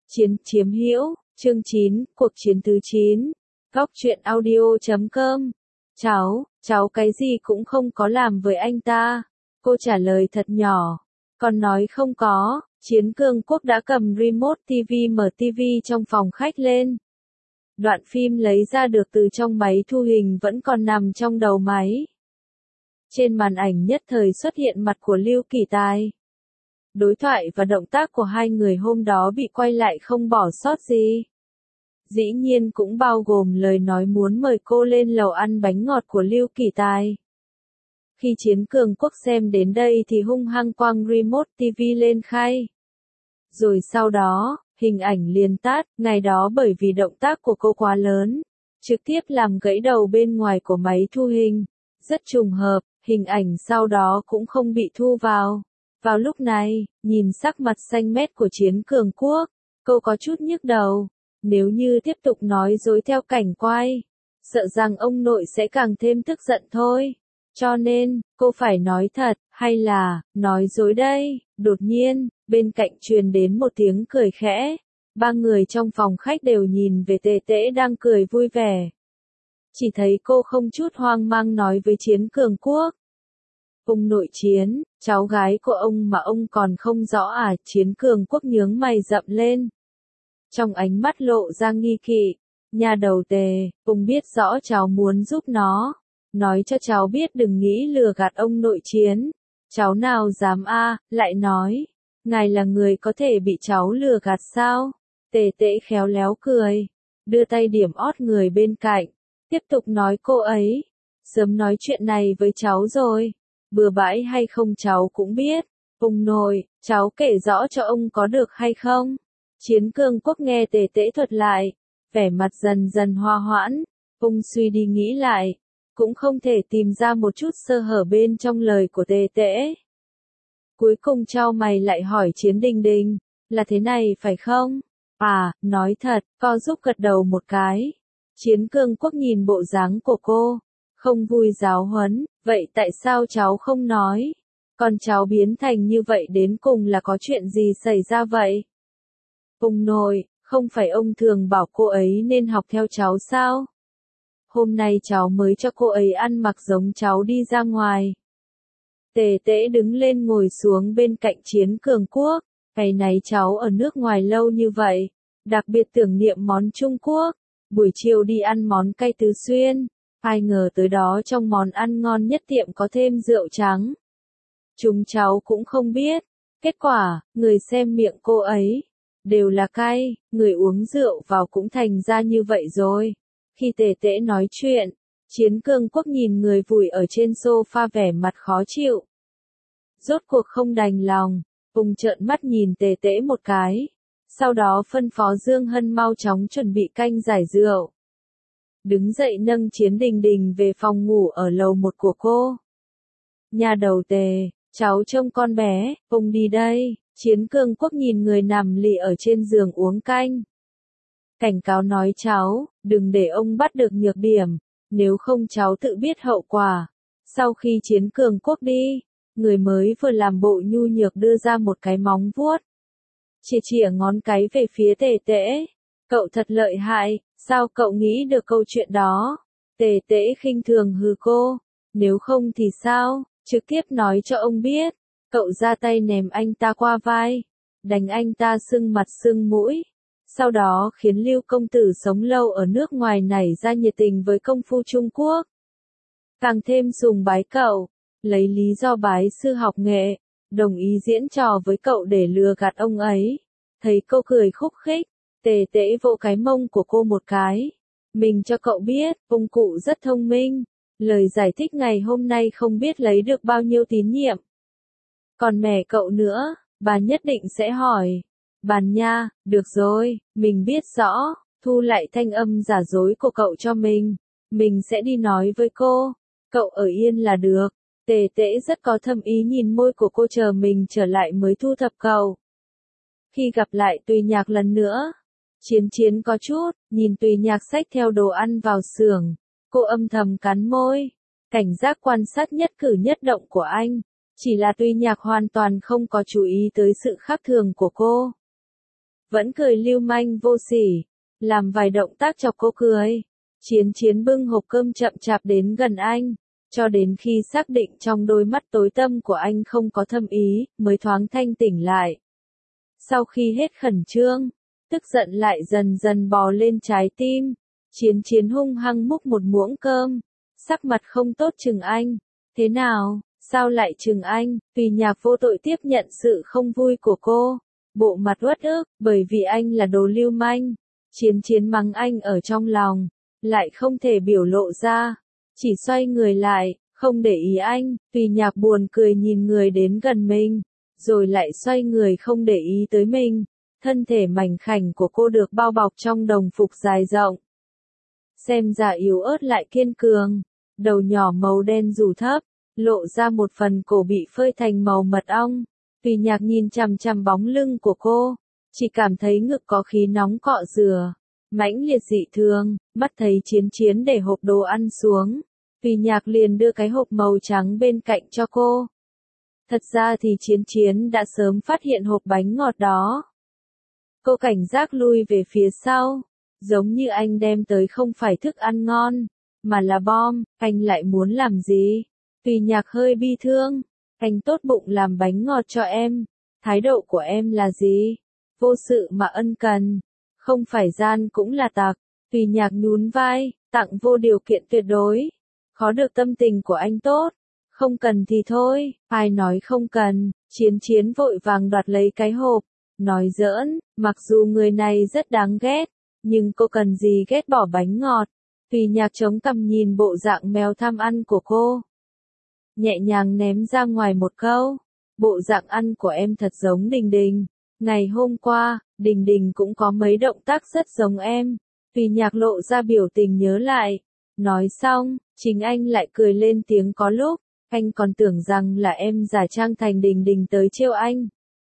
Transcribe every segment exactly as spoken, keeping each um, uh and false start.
Chiến chiếm hữu, chương chín, cuộc chiến thứ chín. Góc truyện audio chấm com. Cháu, cháu cái gì cũng không có làm với anh ta. Cô trả lời thật nhỏ. Còn nói không có, Chiến Cường Quốc đã cầm remote ti vi mở ti vi trong phòng khách lên. Đoạn phim lấy ra được từ trong máy thu hình vẫn còn nằm trong đầu máy. Trên màn ảnh nhất thời xuất hiện mặt của Lưu Kỳ Tài. Đối thoại và động tác của hai người hôm đó bị quay lại không bỏ sót gì. Dĩ nhiên cũng bao gồm lời nói muốn mời cô lên lầu ăn bánh ngọt của Lưu Kỳ Tài. Khi Chiến Cường Quốc xem đến đây thì hung hăng quăng remote ti vi lên khay. Rồi sau đó, hình ảnh liền tắt, ngày đó bởi vì động tác của cô quá lớn, trực tiếp làm gãy đầu bên ngoài của máy thu hình. Rất trùng hợp, hình ảnh sau đó cũng không bị thu vào. Vào lúc này, nhìn sắc mặt xanh mét của Chiến Cường Quốc, cô có chút nhức đầu. Nếu như tiếp tục nói dối theo cảnh quay, sợ rằng ông nội sẽ càng thêm tức giận thôi. Cho nên, cô phải nói thật, hay là, nói dối đây. Đột nhiên, bên cạnh truyền đến một tiếng cười khẽ. Ba người trong phòng khách đều nhìn về Tề Tễ đang cười vui vẻ. Chỉ thấy cô không chút hoang mang nói với Chiến Cường Quốc. Ông nội Chiến, cháu gái của ông mà ông còn không rõ à? Chiến Cường Quốc nhướng mày rậm lên. Trong ánh mắt lộ ra nghi kỵ. Nhà đầu Tề, ông biết rõ cháu muốn giúp nó. Nói cho cháu biết đừng nghĩ lừa gạt ông nội Chiến. Cháu nào dám a? À, lại nói. Ngài là người có thể bị cháu lừa gạt sao? Tề Tễ khéo léo cười. Đưa tay điểm ót người bên cạnh. Tiếp tục nói cô ấy. Sớm nói chuyện này với cháu rồi. Bừa bãi hay không cháu cũng biết. Ông nội, cháu kể rõ cho ông có được hay không? Chiến Cường Quốc nghe Tề Tễ thuật lại. Vẻ mặt dần dần hòa hoãn. Ông suy đi nghĩ lại. Cũng không thể tìm ra một chút sơ hở bên trong lời của Tề Tễ. Cuối cùng chau mày lại hỏi Chiến Đình Đình. Là thế này phải không? À, nói thật, co giúp gật đầu một cái. Chiến Cường Quốc nhìn bộ dáng của cô. Không vui giáo huấn, vậy tại sao cháu không nói? Còn cháu biến thành như vậy đến cùng là có chuyện gì xảy ra vậy? Ông nội, không phải ông thường bảo cô ấy nên học theo cháu sao? Hôm nay cháu mới cho cô ấy ăn mặc giống cháu đi ra ngoài. Tề Tễ đứng lên ngồi xuống bên cạnh Chiến Cường Quốc. Ngày này cháu ở nước ngoài lâu như vậy, đặc biệt tưởng niệm món Trung Quốc. Buổi chiều đi ăn món cay Tứ Xuyên. Ai ngờ tới đó trong món ăn ngon nhất tiệm có thêm rượu trắng. Chúng cháu cũng không biết. Kết quả, người xem miệng cô ấy đều là cay, người uống rượu vào cũng thành ra như vậy rồi. Khi Tề Tễ nói chuyện, Chiến Cường Quốc nhìn người vùi ở trên sofa vẻ mặt khó chịu. Rốt cuộc không đành lòng, ông trợn mắt nhìn Tề Tễ một cái. Sau đó phân phó Dương Hân mau chóng chuẩn bị canh giải rượu. Đứng dậy nâng Chiến Đình Đình về phòng ngủ ở lầu một của cô. Nhà đầu Tề, cháu trông con bé, ông đi đây. Chiến Cường Quốc nhìn người nằm lì ở trên giường uống canh. Cảnh cáo nói cháu, đừng để ông bắt được nhược điểm, nếu không cháu tự biết hậu quả. Sau khi Chiến Cường Quốc đi, người mới vừa làm bộ nhu nhược đưa ra một cái móng vuốt. Chìa chìa ngón cái về phía Tề Tễ. Cậu thật lợi hại, sao cậu nghĩ được câu chuyện đó? Tề Tễ khinh thường hừ cô. Nếu không thì sao, trực tiếp nói cho ông biết. Cậu ra tay ném anh ta qua vai, đánh anh ta sưng mặt sưng mũi. Sau đó khiến Lưu công tử sống lâu ở nước ngoài nảy ra nhiệt tình với công phu Trung Quốc. Càng thêm sùng bái cậu, lấy lý do bái sư học nghệ, đồng ý diễn trò với cậu để lừa gạt ông ấy. Thấy cô cười khúc khích, Tề Tễ vỗ cái mông của cô một cái. Mình cho cậu biết, ông cụ rất thông minh. Lời giải thích ngày hôm nay không biết lấy được bao nhiêu tín nhiệm. Còn mẹ cậu nữa, bà nhất định sẽ hỏi. Bàn nha, được rồi, mình biết rõ, thu lại thanh âm giả dối của cậu cho mình. Mình sẽ đi nói với cô, cậu ở yên là được. Tề Tễ rất có thâm ý nhìn môi của cô chờ mình trở lại mới thu thập cậu. Khi gặp lại Tùy Nhạc lần nữa, Chiến Chiến có chút, nhìn Tùy Nhạc xách theo đồ ăn vào xưởng. Cô âm thầm cắn môi, cảnh giác quan sát nhất cử nhất động của anh. Chỉ là Tùy Nhạc hoàn toàn không có chú ý tới sự khác thường của cô. vẫn cười lưu manh vô sỉ, làm vài động tác chọc cô cười. Chiến Chiến bưng hộp cơm chậm chạp đến gần anh, cho đến khi xác định trong đôi mắt tối tăm của anh không có thâm ý, mới thoáng thanh tỉnh lại. Sau khi hết khẩn trương, tức giận lại dần dần bò lên trái tim, Chiến Chiến hung hăng múc một muỗng cơm, sắc mặt không tốt chừng anh. Thế nào, sao lại chừng anh? Tùy Nhạc vô tội tiếp nhận sự không vui của cô, bộ mặt uất ức, bởi vì anh là đồ lưu manh. Chiến Chiến mắng anh ở trong lòng, lại không thể biểu lộ ra, chỉ xoay người lại, không để ý anh. Tùy Nhạc buồn cười nhìn người đến gần mình, rồi lại xoay người không để ý tới mình. Thân thể mảnh khảnh của cô được bao bọc trong đồng phục dài rộng, xem ra yếu ớt lại kiên cường, đầu nhỏ màu đen rủ thấp, lộ ra một phần cổ bị phơi thành màu mật ong. Tùy Nhạc nhìn chằm chằm bóng lưng của cô, chỉ cảm thấy ngực có khí nóng cọ rửa, mãnh liệt dị thường. Mắt thấy Chiến Chiến để hộp đồ ăn xuống, Tùy Nhạc liền đưa cái hộp màu trắng bên cạnh cho cô. Thật ra thì Chiến Chiến đã sớm phát hiện hộp bánh ngọt đó. Cô cảnh giác lui về phía sau, giống như anh đem tới không phải thức ăn ngon, mà là bom. Anh lại muốn làm gì? Tùy Nhạc hơi bi thương. Anh tốt bụng làm bánh ngọt cho em. Thái độ của em là gì? Vô sự mà ân cần. Không phải gian cũng là tặc. Tùy Nhạc nhún vai, tặng vô điều kiện tuyệt đối. Khó được tâm tình của anh tốt. Không cần thì thôi. Ai nói không cần? Chiến Chiến vội vàng đoạt lấy cái hộp, nói giỡn, mặc dù người này rất đáng ghét, nhưng cô cần gì ghét bỏ bánh ngọt. Tùy Nhạc chống cằm nhìn bộ dạng mèo tham ăn của cô, nhẹ nhàng ném ra ngoài một câu, bộ dạng ăn của em thật giống Đình Đình. Ngày hôm qua, Đình Đình cũng có mấy động tác rất giống em. Tùy Nhạc lộ ra biểu tình nhớ lại. Nói xong, chính anh lại cười lên tiếng có lúc, anh còn tưởng rằng là em giả trang thành Đình Đình tới trêu anh.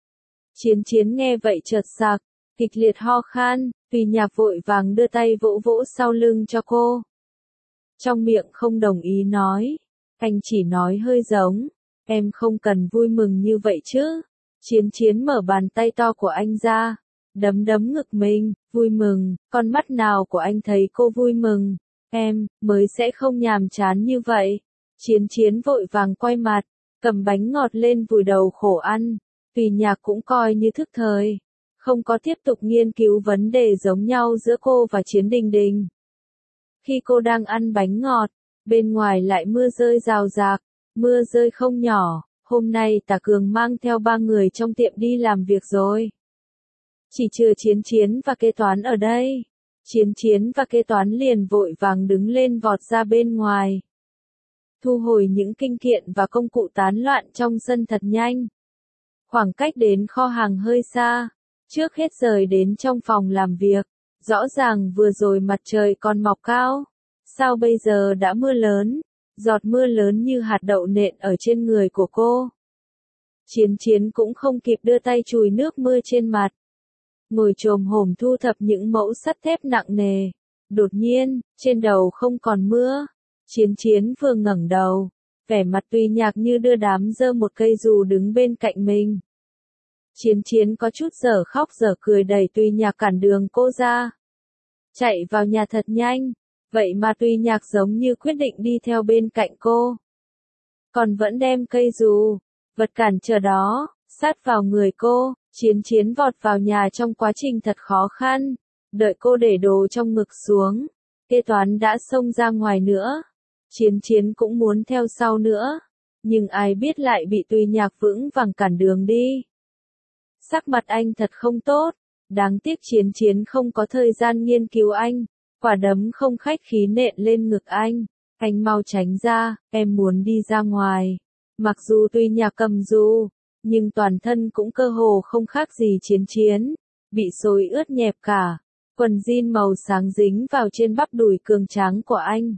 Chiến Chiến nghe vậy chợt sặc, kịch liệt ho khan. Tùy Nhạc vội vàng đưa tay vỗ vỗ sau lưng cho cô. Trong miệng không đồng ý nói, anh chỉ nói hơi giống, em không cần vui mừng như vậy chứ. Chiến Chiến mở bàn tay to của anh ra, đấm đấm ngực mình. Vui mừng? Con mắt nào của anh thấy cô vui mừng? Em mới sẽ không nhàm chán như vậy. Chiến Chiến vội vàng quay mặt, cầm bánh ngọt lên vùi đầu khổ ăn. Tùy Nhạc cũng coi như thức thời, không có tiếp tục nghiên cứu vấn đề giống nhau giữa cô và Chiến Đình Đình. Khi cô đang ăn bánh ngọt, bên ngoài lại mưa rơi rào rạc, mưa rơi không nhỏ. Hôm nay Tả Cường mang theo ba người trong tiệm đi làm việc rồi. Chỉ trừ Chiến Chiến và kế toán ở đây. Chiến Chiến và kế toán liền vội vàng đứng lên vọt ra bên ngoài, thu hồi những kinh kiện và công cụ tán loạn trong sân thật nhanh. Khoảng cách đến kho hàng hơi xa, trước hết rời đến trong phòng làm việc. Rõ ràng vừa rồi mặt trời còn mọc cao, sao bây giờ đã mưa lớn, giọt mưa lớn như hạt đậu nện ở trên người của cô. Chiến Chiến cũng không kịp đưa tay chùi nước mưa trên mặt, ngồi chồm hổm thu thập những mẫu sắt thép nặng nề. Đột nhiên, trên đầu không còn mưa. Chiến Chiến vừa ngẩng đầu, vẻ mặt Tùy Nhạc như đưa đám giơ một cây dù đứng bên cạnh mình. Chiến Chiến có chút dở khóc dở cười đẩy Tùy Nhạc cản đường cô ra, chạy vào nhà thật nhanh. Vậy mà Tùy Nhạc giống như quyết định đi theo bên cạnh cô, còn vẫn đem cây dù, vật cản trở đó, sát vào người cô. Chiến Chiến vọt vào nhà trong quá trình thật khó khăn. Đợi cô để đồ trong ngực xuống, kế toán đã xông ra ngoài nữa. Chiến Chiến cũng muốn theo sau nữa, nhưng ai biết lại bị Tùy Nhạc vững vàng cản đường đi. Sắc mặt anh thật không tốt, đáng tiếc Chiến Chiến không có thời gian nghiên cứu anh. Quả đấm không khách khí nện lên ngực anh. Anh mau tránh ra, em muốn đi ra ngoài. Mặc dù Tùy Nhạc cầm dù, nhưng toàn thân cũng cơ hồ không khác gì Chiến Chiến, bị xối ướt nhẹp cả. Quần jean màu sáng dính vào trên bắp đùi cường tráng của anh.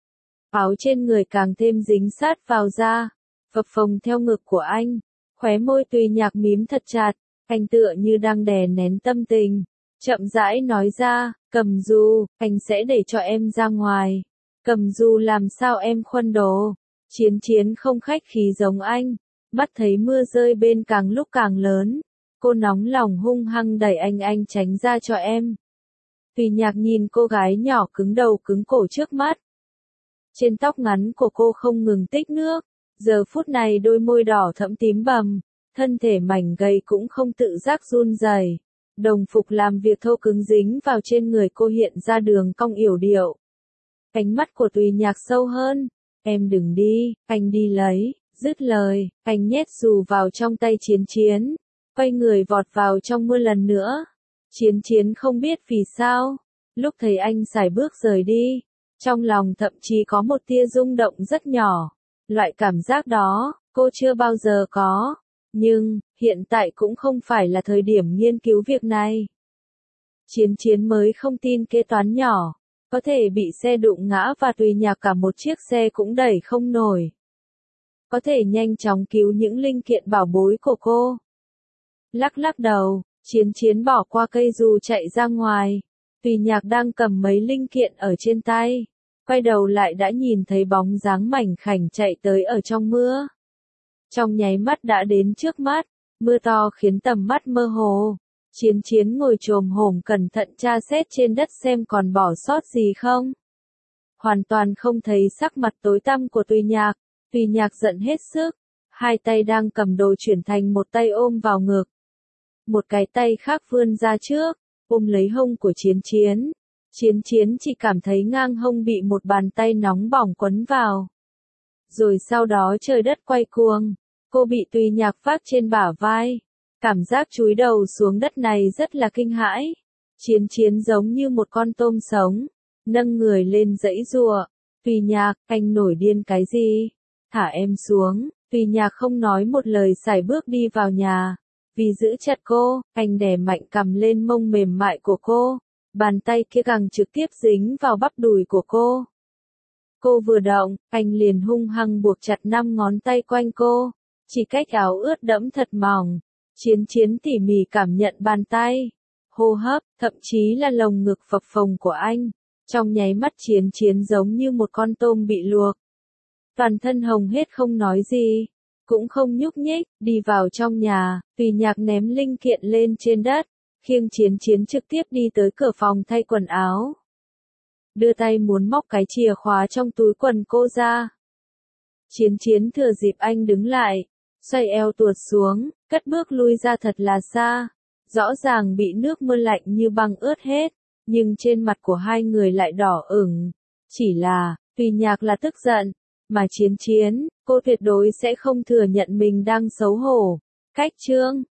Áo trên người càng thêm dính sát vào da, phập phồng theo ngực của anh. Khóe môi Tùy Nhạc mím thật chặt, anh tựa như đang đè nén tâm tình, chậm rãi nói ra, cầm dù, anh sẽ để cho em ra ngoài. Cầm dù làm sao em khuân đồ? Chiến Chiến không khách khí giống anh, mắt thấy mưa rơi bên càng lúc càng lớn, Cô nóng lòng hung hăng đẩy anh anh tránh ra cho em. Tùy Nhạc nhìn cô gái nhỏ cứng đầu cứng cổ trước mắt. Trên tóc ngắn của cô không ngừng tích nước, giờ phút này đôi môi đỏ thẫm tím bầm, thân thể mảnh gầy cũng không tự giác run rẩy. Đồng phục làm việc thô cứng dính vào trên người cô hiện ra đường cong yểu điệu. Ánh mắt của Tùy Nhạc sâu hơn, em đừng đi, anh đi lấy, dứt lời, anh nhét dù vào trong tay Chiến Chiến, quay người vọt vào trong mưa lần nữa. Chiến Chiến không biết vì sao, lúc thấy anh sải bước rời đi, trong lòng thậm chí có một tia rung động rất nhỏ. Loại cảm giác đó, cô chưa bao giờ có. Nhưng, hiện tại cũng không phải là thời điểm nghiên cứu việc này. Chiến Chiến mới không tin kế toán nhỏ, có thể bị xe đụng ngã và Tùy Nhạc cả một chiếc xe cũng đẩy không nổi. Có thể nhanh chóng cứu những linh kiện bảo bối của cô. Lắc lắc đầu, Chiến Chiến bỏ qua cây dù chạy ra ngoài. Tùy Nhạc đang cầm mấy linh kiện ở trên tay. Quay đầu lại đã nhìn thấy bóng dáng mảnh khảnh chạy tới ở trong mưa. Trong nháy mắt đã đến trước mắt, mưa to khiến tầm mắt mơ hồ. Chiến Chiến ngồi chồm hổm cẩn thận tra xét trên đất xem còn bỏ sót gì không. Hoàn toàn không thấy sắc mặt tối tăm của Tùy Nhạc. Tùy Nhạc giận hết sức, hai tay đang cầm đồ chuyển thành một tay ôm vào ngực. Một cái tay khác vươn ra trước, ôm lấy hông của Chiến Chiến. Chiến Chiến chỉ cảm thấy ngang hông bị một bàn tay nóng bỏng quấn vào. Rồi sau đó trời đất quay cuồng, cô bị Tùy Nhạc vác trên bả vai. Cảm giác chúi đầu xuống đất này rất là kinh hãi. Chiến Chiến giống như một con tôm sống, nâng người lên giãy giụa. Tùy Nhạc, anh nổi điên cái gì? Thả em xuống. Tùy Nhạc không nói một lời sải bước đi vào nhà. Vì giữ chặt cô, anh đè mạnh cầm lên mông mềm mại của cô. Bàn tay kia càng trực tiếp dính vào bắp đùi của cô. Cô vừa động, anh liền hung hăng buộc chặt năm ngón tay quanh cô. Chỉ cách áo ướt đẫm thật mỏng. Chiến Chiến tỉ mỉ cảm nhận bàn tay, hô hấp, thậm chí là lồng ngực phập phồng của anh. Trong nháy mắt Chiến Chiến giống như một con tôm bị luộc. Toàn thân hồng hết không nói gì, cũng không nhúc nhích, đi vào trong nhà. Tùy Nhạc ném linh kiện lên trên đất, khiêng Chiến Chiến trực tiếp đi tới cửa phòng thay quần áo. Đưa tay muốn móc cái chìa khóa trong túi quần cô ra. Chiến Chiến thừa dịp anh đứng lại, xoay eo tuột xuống, cất bước lui ra thật là xa. Rõ ràng bị nước mưa lạnh như băng ướt hết, nhưng trên mặt của hai người lại đỏ ửng. Chỉ là, Tùy Nhạc là tức giận, mà Chiến Chiến, cô tuyệt đối sẽ không thừa nhận mình đang xấu hổ. Cách chương